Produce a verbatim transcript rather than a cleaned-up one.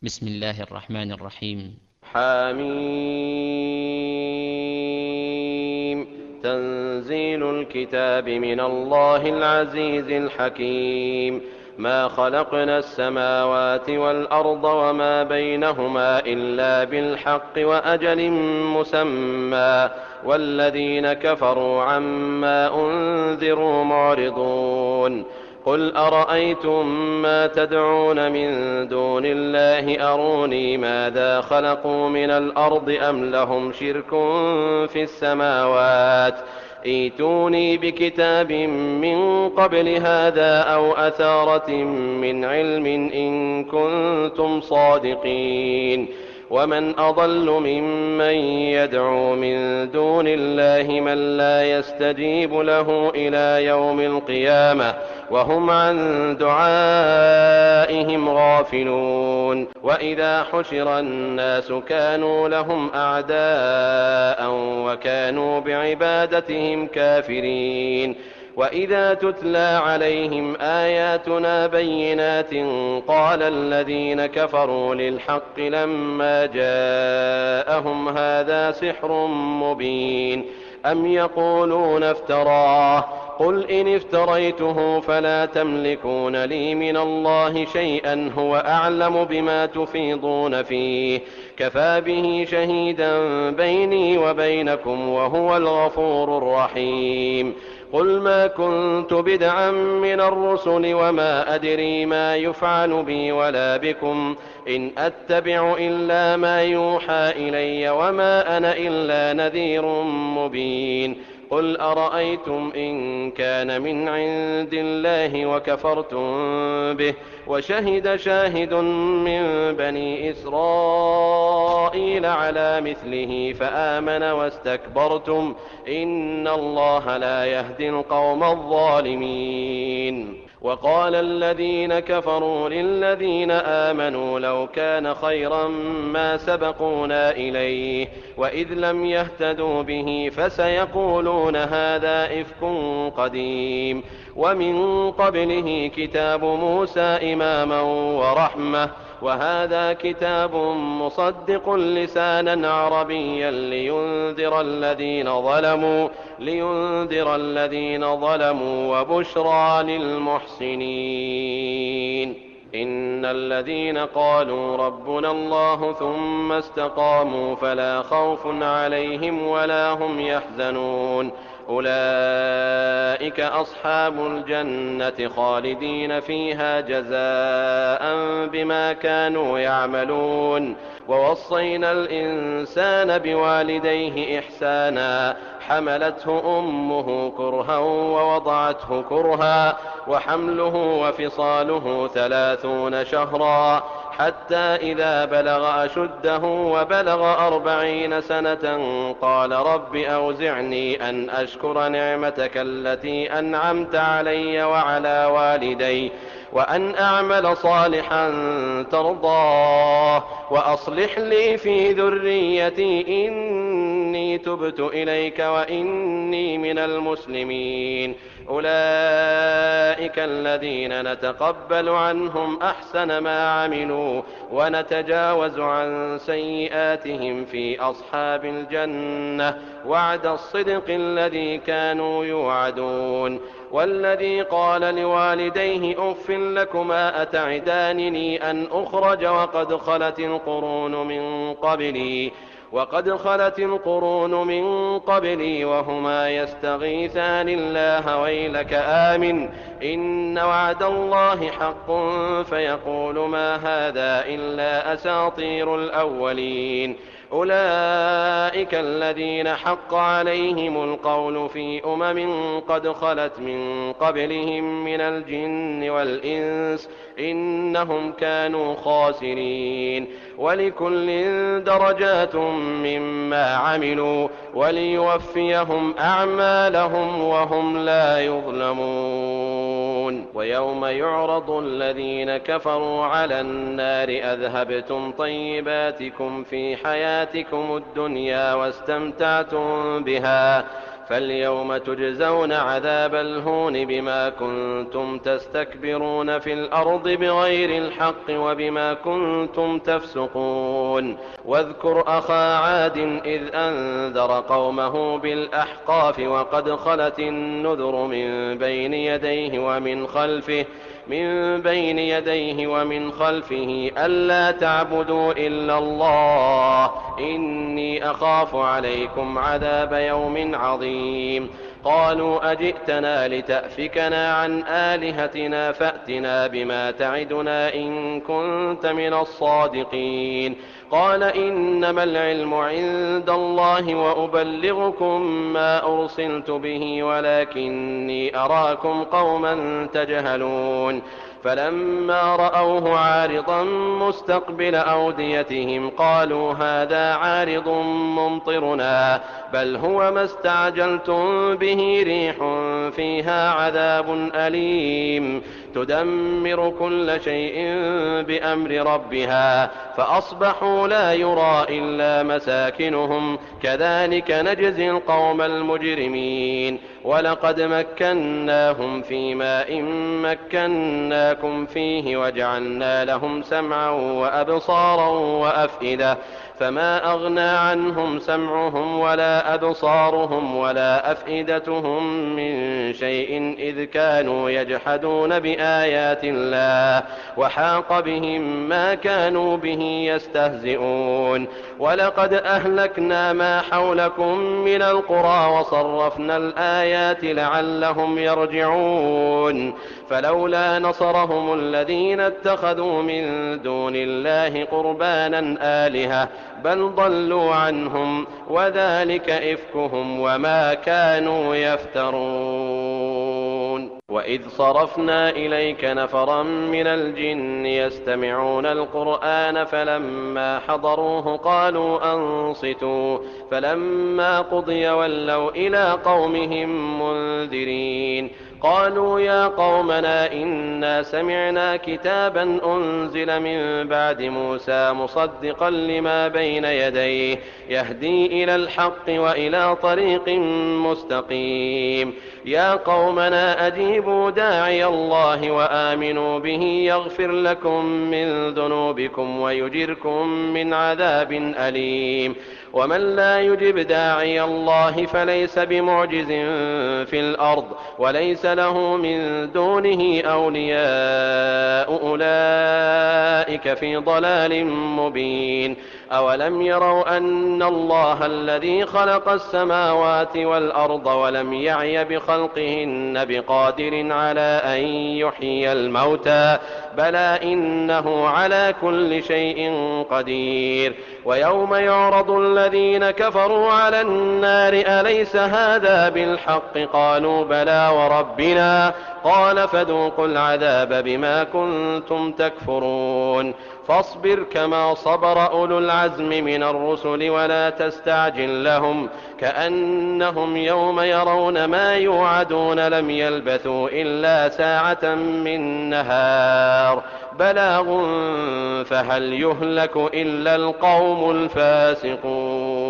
بسم الله الرحمن الرحيم. حم تنزيل الكتاب من الله العزيز الحكيم. ما خلقنا السماوات والأرض وما بينهما إلا بالحق وأجل مسمى، والذين كفروا عما أنذروا معرضون. قل أرأيتم ما تدعون من دون الله أروني ماذا خلقوا من الأرض أم لهم شرك في السماوات؟ ائتوني بكتاب من قبل هذا أو أثارة من علم إن كنتم صادقين. ومن أضل ممن يدعو من دون الله من لا يستجيب له إلى يوم القيامة وهم عن دعائهم غافلون. وإذا حشر الناس كانوا لهم أعداء وكانوا بعبادتهم كافرين. وإذا تتلى عليهم آياتنا بينات قال الذين كفروا للحق لما جاءهم هذا سحر مبين أم يقولون افتراه؟ قل إن افتريته فلا تملكون لي من الله شيئا هو أعلم بما تفيضون فيه، كفى به شهيدا بيني وبينكم وهو الغفور الرحيم. قل ما كنت بدعا من الرسل وما أدري ما يفعل بي ولا بكم، إن أتبع إلا ما يوحى إلي وما أنا إلا نذير مبين. قل أرأيتم إن كان من عند الله وكفرتم به وشهد شاهد من بني إسرائيل على مثله فآمن واستكبرتم إن الله لا يهدي القوم الظالمين. وقال الذين كفروا للذين آمنوا لو كان خيرا ما سبقونا إليه وإذ لم يهتدوا به فسيقولون هذا إفك قديم. ومن قبله كتاب موسى إماما ورحمة، وهذا كتاب مصدق لسانا عربيا لينذر الذين ظلموا لينذر الذين ظلموا وبشرى للمحسنين. إن الذين قالوا ربنا الله ثم استقاموا فلا خوف عليهم ولا هم يحزنون، أولئك أصحاب الجنة خالدين فيها جزاء بما كانوا يعملون. ووصينا الإنسان بوالديه إحسانا، حملته أمه كرها ووضعته كرها، وحمله وفصاله ثلاثون شهرا، حتى إذا بلغ أشده وبلغ أربعين سنة قال رب أوزعني أن أشكر نعمتك التي أنعمت علي وعلى والدي وأن أعمل صالحا ترضاه وأصلح لي في ذريتي إني تبت إليك وإني من المسلمين. أولئك الذين نتقبل عنهم أحسن ما عملوا ونتجاوز عن سيئاتهم في أصحاب الجنة، وعد الصدق الذي كانوا يوعدون. والذي قال لوالديه أف لكما أتعدانني أن أخرج وقد خلت القرون من قبلي وقد خلت القرون من قبلي وهما يستغيثان الله ويلك آمن إن وعد الله حق فيقول ما هذا إلا أساطير الأولين. أولئك الذين حق عليهم القول في أمم قد خلت من قبلهم من الجن والإنس إنهم كانوا خاسرين. ولكل درجات مما عملوا وليوفيهم أعمالهم وهم لا يظلمون. ويوم يعرض الذين كفروا على النار أذهبتم طيباتكم في حياتكم الدنيا واستمتعتم بها فاليوم تجزون عذاب الهون بما كنتم تستكبرون في الأرض بغير الحق وبما كنتم تفسقون واذكر أخا عاد إذ أنذر قومه بالأحقاف وقد خلت النذر من بين يديه ومن خلفه من بين يديه ومن خلفه ألا تعبدوا إلا الله إني أخاف عليكم عذاب يوم عظيم قالوا أجئتنا لتأفكنا عن آلهتنا فأتنا بما تعدنا إن كنت من الصادقين قال إنما العلم عند الله وأبلغكم ما أرسلت به ولكني أراكم قوما تجهلون فلما رأوه عارضا مستقبل أوديتهم قالوا هذا عارض ممطرنا بل هو ما استعجلتم به ريح فيها عذاب أليم تدمر كل شيء بأمر ربها فأصبحوا لا يرى إلا مساكنهم كذلك نجزي القوم المجرمين ولقد مكناهم في ماء مكناكم فيه وجعلنا لهم سمعا وأبصارا وأفئدة فما أغنى عنهم سمعهم ولا أبصارهم ولا أفئدتهم من شيء إذ كانوا يجحدون بآيات الله وحاق بهم ما كانوا به يستهزئون ولقد أهلكنا ما حولكم من القرى وصرفنا الآيات لعلهم يرجعون فلولا نصرهم الذين اتخذوا من دون الله قربانا آلهة بل ضلوا عنهم وذلك إفكهم وما كانوا يفترون وإذ صرفنا إليك نفرا من الجن يستمعون القرآن فلما حضروه قالوا أنصتوا فلما قضي ولوا إلى قومهم منذرين قالوا يا قومنا إنا سمعنا كتابا أنزل من بعد موسى مصدقا لما بين يديه يهدي إلى الحق وإلى طريق مستقيم يا قومنا أجيبوا داعي الله وآمنوا به يغفر لكم من ذنوبكم ويجركم من عذاب أليم ومن لا يجب داعي الله فليس بمعجز في الأرض وليس له من دونه أولياء أولئك في ضلال مبين أولم يروا أن الله الذي خلق السماوات والأرض ولم يعي بخلقهن بقادر على أن يحيي الموتى بلى إنه على كل شيء قدير ويوم يعرض الذين كفروا على النار أليس هذا بالحق قالوا بلى وربنا قال فذوقوا العذاب بما كنتم تكفرون فاصبر كما صبر أولو العزم من الرسل ولا تستعجل لهم كأنهم يوم يرون ما يوعدون لم يلبثوا إلا ساعة من نهار بلاغ فهل يهلك إلا القوم الفاسقون.